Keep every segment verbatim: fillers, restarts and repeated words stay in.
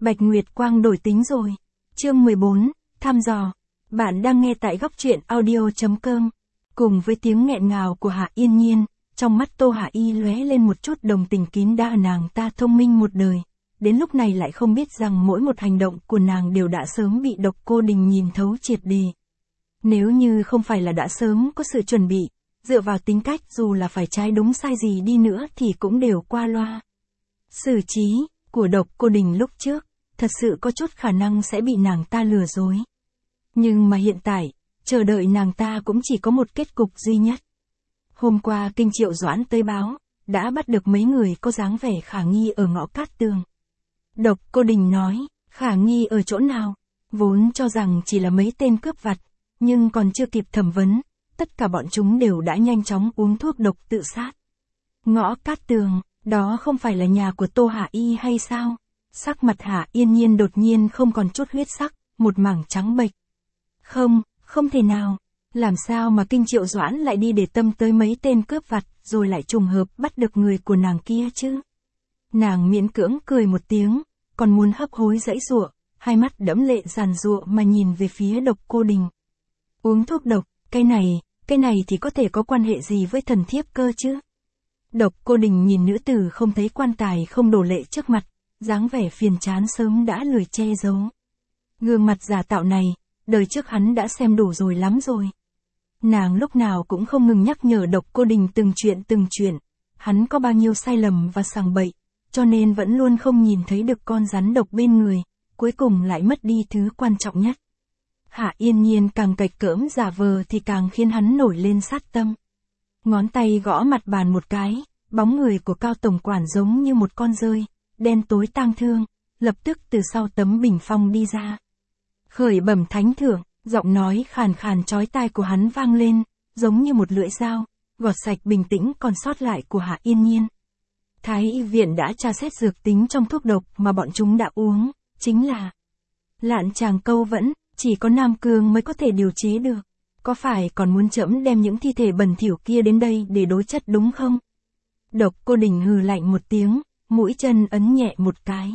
Bạch Nguyệt Quang đổi tính rồi. Chương mười bốn, thăm dò. Bạn đang nghe tại góc truyện audio.com. Cùng với tiếng nghẹn ngào của Hạ Yên Nhiên, trong mắt Tô Hạ Y lóe lên một chút đồng tình kín đáo. Nàng ta thông minh một đời, đến lúc này lại không biết rằng mỗi một hành động của nàng đều đã sớm bị Độc Cô Đình nhìn thấu triệt để. Nếu như không phải là đã sớm có sự chuẩn bị, dựa vào tính cách dù là phải trái đúng sai gì đi nữa thì cũng đều qua loa. Xử trí của Độc Cô Đình lúc trước, thật sự có chút khả năng sẽ bị nàng ta lừa dối. Nhưng mà hiện tại, chờ đợi nàng ta cũng chỉ có một kết cục duy nhất. Hôm qua Kinh Triệu Doãn tới báo, đã bắt được mấy người có dáng vẻ khả nghi ở ngõ Cát Tường. Độc Cô Đình nói, khả nghi ở chỗ nào? Vốn cho rằng chỉ là mấy tên cướp vặt, nhưng còn chưa kịp thẩm vấn, tất cả bọn chúng đều đã nhanh chóng uống thuốc độc tự sát. Ngõ Cát Tường, đó không phải là nhà của Tô Hạ Y hay sao? Sắc mặt Hạ Yên Nhiên đột nhiên không còn chút huyết sắc, một mảng trắng bệch. Không, không thể nào. Làm sao mà Kinh Triệu Doãn lại đi để tâm tới mấy tên cướp vặt, rồi lại trùng hợp bắt được người của nàng kia chứ? Nàng miễn cưỡng cười một tiếng, còn muốn hấp hối giãy giụa, hai mắt đẫm lệ giàn giụa mà nhìn về phía Độc Cô Đình. Uống thuốc độc, cái này, cái này thì có thể có quan hệ gì với thần thiếp cơ chứ? Độc Cô Đình nhìn nữ tử không thấy quan tài không đổ lệ trước mặt, dáng vẻ phiền chán sớm đã lười che giấu. Gương mặt giả tạo này, đời trước hắn đã xem đủ rồi lắm rồi. Nàng lúc nào cũng không ngừng nhắc nhở Độc Cô Đình từng chuyện từng chuyện, hắn có bao nhiêu sai lầm và sằng bậy, cho nên vẫn luôn không nhìn thấy được con rắn độc bên người, cuối cùng lại mất đi thứ quan trọng nhất. Hạ Yên Nhiên càng cạch cỡm giả vờ thì càng khiến hắn nổi lên sát tâm. Ngón tay gõ mặt bàn một cái, bóng người của Cao tổng quản giống như một con dơi, đen tối tang thương, lập tức từ sau tấm bình phong đi ra. Khởi bẩm thánh thượng, giọng nói khàn khàn chói tai của hắn vang lên, giống như một lưỡi dao, gọt sạch bình tĩnh còn sót lại của Hạ Yên Nhiên. Thái y viện đã tra xét dược tính trong thuốc độc mà bọn chúng đã uống, chính là Lạn Tràng Câu Vẫn, chỉ có Nam Cương mới có thể điều chế được. Có phải còn muốn trẫm đem những thi thể bẩn thỉu kia đến đây để đối chất đúng không? Độc Cô Đình hừ lạnh một tiếng, mũi chân ấn nhẹ một cái.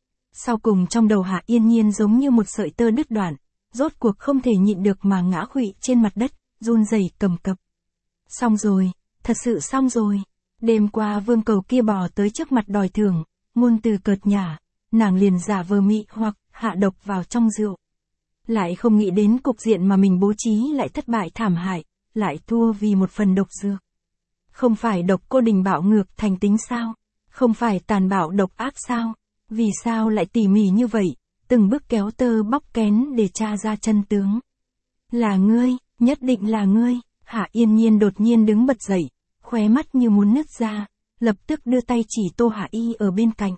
Sau cùng trong đầu Hạ Yên Nhiên giống như một sợi tơ đứt đoạn, rốt cuộc không thể nhịn được mà ngã khuỵu trên mặt đất, run rẩy cầm cập. Xong rồi, thật sự xong rồi. Đêm qua vương cầu kia bò tới trước mặt đòi thưởng, ngôn từ cợt nhả, nàng liền giả vờ mị hoặc hạ độc vào trong rượu. Lại không nghĩ đến cục diện mà mình bố trí lại thất bại thảm hại, lại thua vì một phần độc dược. Không phải Độc Cô Đình bạo ngược thành tính sao? Không phải tàn bạo độc ác sao? Vì sao lại tỉ mỉ như vậy, từng bước kéo tơ bóc kén để tra ra chân tướng? Là ngươi, nhất định là ngươi. Hạ Yên Nhiên đột nhiên đứng bật dậy, khóe mắt như muốn nứt ra, lập tức đưa tay chỉ Tô Hạ Y ở bên cạnh.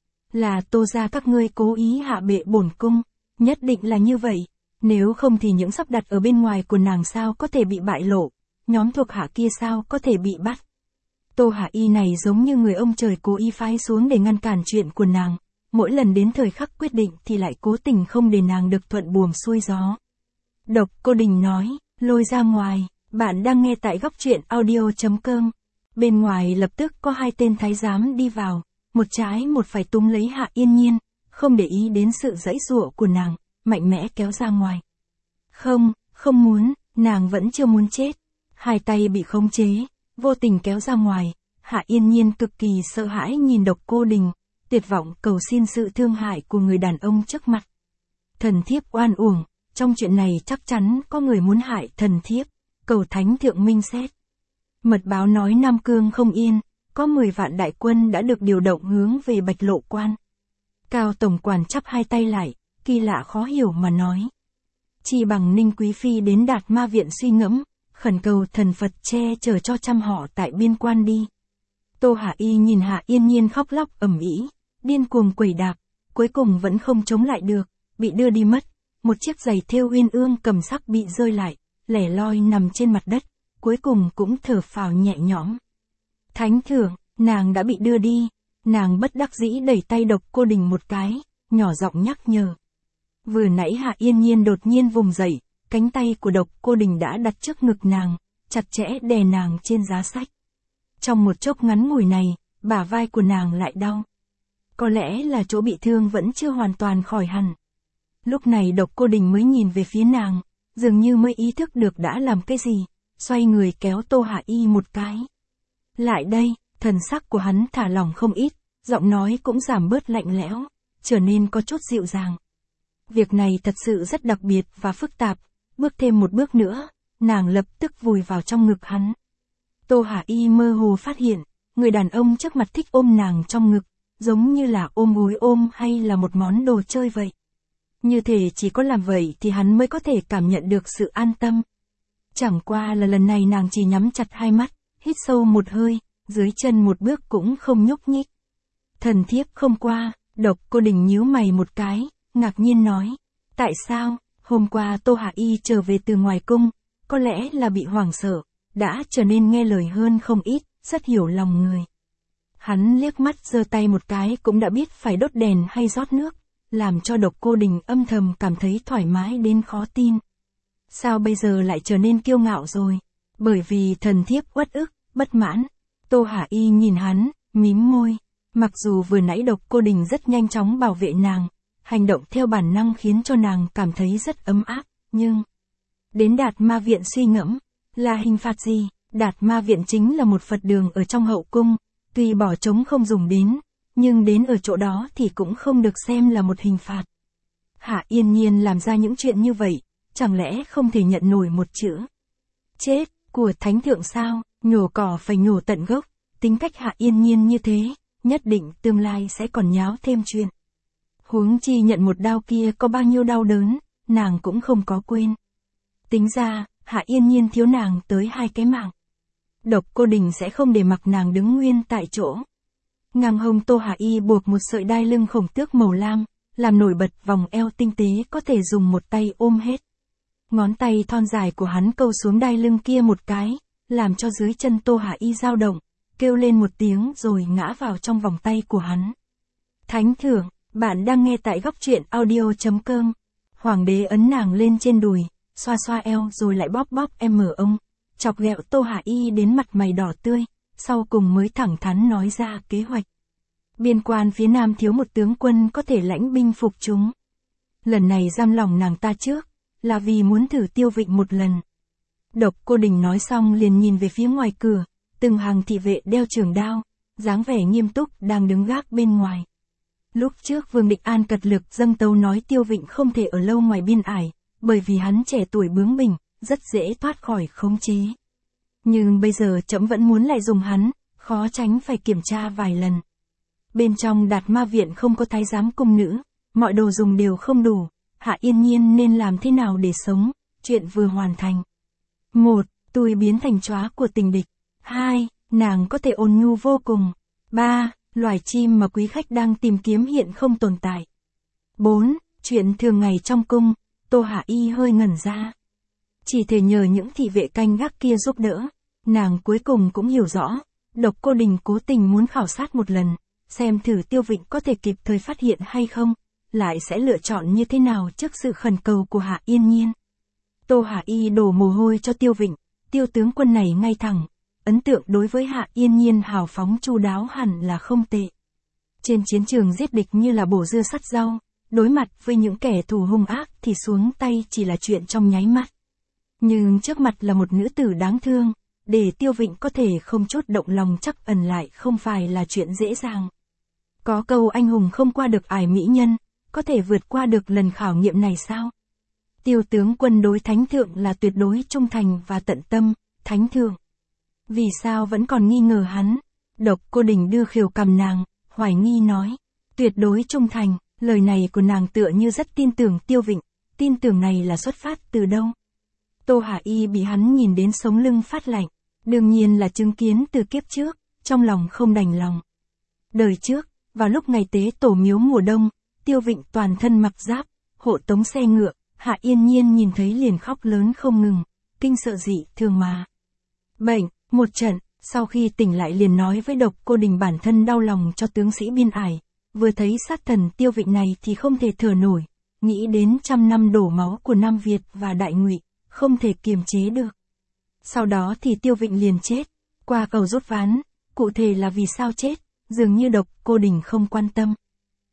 Là Tô gia các ngươi cố ý hạ bệ bổn cung, nhất định là như vậy, nếu không thì những sắp đặt ở bên ngoài của nàng sao có thể bị bại lộ, nhóm thuộc hạ kia sao có thể bị bắt. Tô Hạ Y này giống như người ông trời cố ý phái xuống để ngăn cản chuyện của nàng, mỗi lần đến thời khắc quyết định thì lại cố tình không để nàng được thuận buồm xuôi gió. Độc Cô Đình nói, lôi ra ngoài. Bạn đang nghe tại góc truyện audio.com. Bên ngoài lập tức có hai tên thái giám đi vào, một trái một phải túm lấy Hạ Yên Nhiên, không để ý đến sự giãy giụa của nàng, mạnh mẽ kéo ra ngoài. Không, không muốn, nàng vẫn chưa muốn chết. Hai tay bị khống chế, vô tình kéo ra ngoài, Hạ Yên Nhiên cực kỳ sợ hãi nhìn Độc Cô Đình, tuyệt vọng cầu xin sự thương hại của người đàn ông trước mặt. Thần thiếp oan uổng, trong chuyện này chắc chắn có người muốn hại thần thiếp. Cầu thánh thượng minh xét. Mật báo nói Nam Cương không yên, có mười vạn đại quân đã được điều động hướng về Bạch Lộ Quan. Cao tổng quản chắp hai tay lại, kỳ lạ khó hiểu mà nói. Chỉ bằng Ninh Quý Phi đến Đạt Ma Viện suy ngẫm, khẩn cầu thần Phật che chở cho trăm họ tại biên quan đi. Tô Hạ Y nhìn Hạ Yên Nhiên khóc lóc ầm ĩ, điên cuồng quẩy đạp, cuối cùng vẫn không chống lại được, bị đưa đi mất. Một chiếc giày thêu uyên ương cầm sắc bị rơi lại, lẻ loi nằm trên mặt đất, cuối cùng cũng thở phào nhẹ nhõm. Thánh thượng, nàng đã bị đưa đi, nàng bất đắc dĩ đẩy tay Độc Cô Đình một cái, nhỏ giọng nhắc nhở. Vừa nãy Hạ Yên Nhiên đột nhiên vùng dậy, cánh tay của Độc Cô Đình đã đặt trước ngực nàng, chặt chẽ đè nàng trên giá sách. Trong một chốc ngắn ngủi này, bả vai của nàng lại đau. Có lẽ là chỗ bị thương vẫn chưa hoàn toàn khỏi hẳn. Lúc này Độc Cô Đình mới nhìn về phía nàng, dường như mới ý thức được đã làm cái gì, xoay người kéo Tô Hạ Y một cái. Lại đây, thần sắc của hắn thả lỏng không ít, giọng nói cũng giảm bớt lạnh lẽo, trở nên có chút dịu dàng. Việc này thật sự rất đặc biệt và phức tạp, bước thêm một bước nữa, nàng lập tức vùi vào trong ngực hắn. Tô Hạ Y mơ hồ phát hiện, người đàn ông trước mặt thích ôm nàng trong ngực, giống như là ôm gối ôm hay là một món đồ chơi vậy. Như thể chỉ có làm vậy thì hắn mới có thể cảm nhận được sự an tâm. Chẳng qua là lần này nàng chỉ nhắm chặt hai mắt, hít sâu một hơi, dưới chân một bước cũng không nhúc nhích. Thần thiếp không qua, Độc Cô Đình nhíu mày một cái, ngạc nhiên nói. Tại sao, hôm qua Tô Hạ Y trở về từ ngoài cung, có lẽ là bị hoảng sợ, đã trở nên nghe lời hơn không ít, rất hiểu lòng người. Hắn liếc mắt giơ tay một cái cũng đã biết phải đốt đèn hay rót nước, làm cho Độc Cô Đình âm thầm cảm thấy thoải mái đến khó tin. Sao bây giờ lại trở nên kiêu ngạo rồi? Bởi vì thần thiếp uất ức, bất mãn. Tô Hạ Y nhìn hắn, mím môi. Mặc dù vừa nãy Độc Cô Đình rất nhanh chóng bảo vệ nàng, hành động theo bản năng khiến cho nàng cảm thấy rất ấm áp, nhưng... Đến Đạt Ma Viện suy ngẫm, là hình phạt gì? Đạt Ma Viện chính là một Phật đường ở trong hậu cung, tuy bỏ trống không dùng đến, nhưng đến ở chỗ đó thì cũng không được xem là một hình phạt. Hạ Yên Nhiên làm ra những chuyện như vậy, chẳng lẽ không thể nhận nổi một chữ chết của thánh thượng sao? Nhổ cỏ phải nhổ tận gốc, tính cách Hạ Yên Nhiên như thế, nhất định tương lai sẽ còn nháo thêm chuyện. Huống chi nhận một đau kia có bao nhiêu đau đớn, nàng cũng không có quên. Tính ra, Hạ Yên Nhiên thiếu nàng tới hai cái mạng. Độc Cô Đình sẽ không để mặc nàng đứng nguyên tại chỗ. Ngang hông Tô Hạ Y buộc một sợi đai lưng khổng tước màu lam, làm nổi bật vòng eo tinh tế có thể dùng một tay ôm hết. Ngón tay thon dài của hắn câu xuống đai lưng kia một cái, làm cho dưới chân Tô Hạ Y dao động, kêu lên một tiếng rồi ngã vào trong vòng tay của hắn. Thánh thượng, bạn đang nghe tại góc truyện audio chấm com. Hoàng đế ấn nàng lên trên đùi, xoa xoa eo rồi lại bóp bóp em mở ông, chọc ghẹo Tô Hạ Y đến mặt mày đỏ tươi, sau cùng mới thẳng thắn nói ra kế hoạch. Biên quan phía nam thiếu một tướng quân có thể lãnh binh phục chúng. Lần này giam lòng nàng ta trước, là vì muốn thử Tiêu Vịnh một lần. Độc Cô Đình nói xong liền nhìn về phía ngoài cửa, từng hàng thị vệ đeo trường đao, dáng vẻ nghiêm túc đang đứng gác bên ngoài. Lúc trước Vương Định An cật lực dâng tấu nói Tiêu Vịnh không thể ở lâu ngoài biên ải, bởi vì hắn trẻ tuổi bướng bỉnh, rất dễ thoát khỏi khống chế. Nhưng bây giờ trẫm vẫn muốn lại dùng hắn, khó tránh phải kiểm tra vài lần. Bên trong Đạt Ma Viện không có thái giám cung nữ, mọi đồ dùng đều không đủ, Hạ Yên Nhiên nên làm thế nào để sống, chuyện vừa hoàn thành. Một, tôi biến thành chóa của tình địch. Hai, nàng có thể ôn nhu vô cùng. Ba, loài chim mà quý khách đang tìm kiếm hiện không tồn tại. Bốn, chuyện thường ngày trong cung. Tô Hạ Y hơi ngẩn ra. Chỉ thể nhờ những thị vệ canh gác kia giúp đỡ, nàng cuối cùng cũng hiểu rõ, Độc Cô Đình cố tình muốn khảo sát một lần, xem thử Tiêu Vịnh có thể kịp thời phát hiện hay không, lại sẽ lựa chọn như thế nào trước sự khẩn cầu của Hạ Yên Nhiên. Tô Hạ Y đổ mồ hôi cho Tiêu Vịnh, Tiêu tướng quân này ngay thẳng, ấn tượng đối với Hạ Yên Nhiên hào phóng chu đáo hẳn là không tệ. Trên chiến trường giết địch như là bổ dưa sắt rau, đối mặt với những kẻ thù hung ác thì xuống tay chỉ là chuyện trong nháy mắt. Nhưng trước mặt là một nữ tử đáng thương, để Tiêu Vịnh có thể không chút động lòng chắc ẩn lại không phải là chuyện dễ dàng. Có câu anh hùng không qua được ải mỹ nhân, có thể vượt qua được lần khảo nghiệm này sao? Tiêu tướng quân đối thánh thượng là tuyệt đối trung thành và tận tâm, thánh thượng. Vì sao vẫn còn nghi ngờ hắn? Độc Cô Đình đưa khều cằm nàng, hoài nghi nói. Tuyệt đối trung thành, lời này của nàng tựa như rất tin tưởng Tiêu Vịnh, tin tưởng này là xuất phát từ đâu? Tô Hạ Y bị hắn nhìn đến sống lưng phát lạnh, đương nhiên là chứng kiến từ kiếp trước, trong lòng không đành lòng. Đời trước, vào lúc ngày tế tổ miếu mùa đông, Tiêu Vịnh toàn thân mặc giáp, hộ tống xe ngựa, Hạ Yên Nhiên nhìn thấy liền khóc lớn không ngừng, kinh sợ dị thường mà. Bệnh, một trận, sau khi tỉnh lại liền nói với Độc Cô Đình bản thân đau lòng cho tướng sĩ biên ải, vừa thấy sát thần Tiêu Vịnh này thì không thể thở nổi, nghĩ đến trăm năm đổ máu của Nam Việt và Đại Ngụy, không thể kiềm chế được. Sau đó thì Tiêu Vịnh liền chết, qua cầu rút ván, cụ thể là vì sao chết, dường như Độc Cô Đình không quan tâm.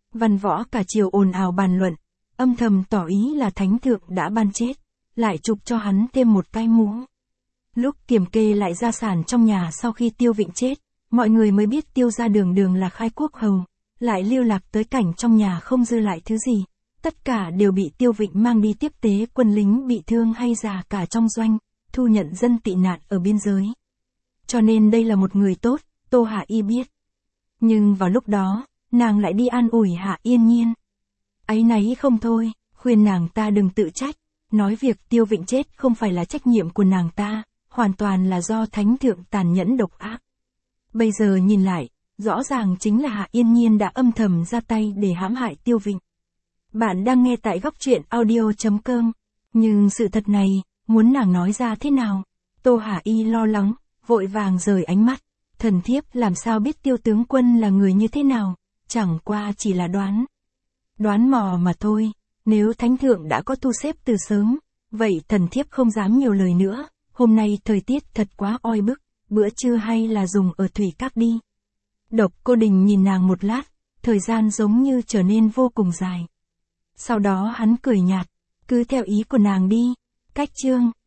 Văn võ cả triều ồn ào bàn luận, âm thầm tỏ ý là thánh thượng đã ban chết, lại chụp cho hắn thêm một cái mũ. Lúc kiểm kê lại gia sản trong nhà sau khi Tiêu Vịnh chết, mọi người mới biết Tiêu gia đường đường là khai quốc hầu, lại lưu lạc tới cảnh trong nhà không dư lại thứ gì. Tất cả đều bị Tiêu Vịnh mang đi tiếp tế quân lính bị thương hay già cả trong doanh, thu nhận dân tị nạn ở biên giới. Cho nên đây là một người tốt, Tô Hà Y biết. Nhưng vào lúc đó, nàng lại đi an ủi Hạ Yên Nhiên. Áy náy không thôi, khuyên nàng ta đừng tự trách, nói việc Tiêu Vịnh chết không phải là trách nhiệm của nàng ta, hoàn toàn là do thánh thượng tàn nhẫn độc ác. Bây giờ nhìn lại, rõ ràng chính là Hạ Yên Nhiên đã âm thầm ra tay để hãm hại Tiêu Vịnh. Bạn đang nghe tại góc truyện audio chấm com, nhưng sự thật này, muốn nàng nói ra thế nào? Tô Hà Y lo lắng, vội vàng rời ánh mắt, thần thiếp làm sao biết Tiêu tướng quân là người như thế nào, chẳng qua chỉ là đoán. Đoán mò mà thôi, nếu thánh thượng đã có thu xếp từ sớm, vậy thần thiếp không dám nhiều lời nữa, hôm nay thời tiết thật quá oi bức, bữa trưa hay là dùng ở thủy các đi. Độc Cô Đình nhìn nàng một lát, thời gian giống như trở nên vô cùng dài. Sau đó hắn cười nhạt, cứ theo ý của nàng đi. Cách chương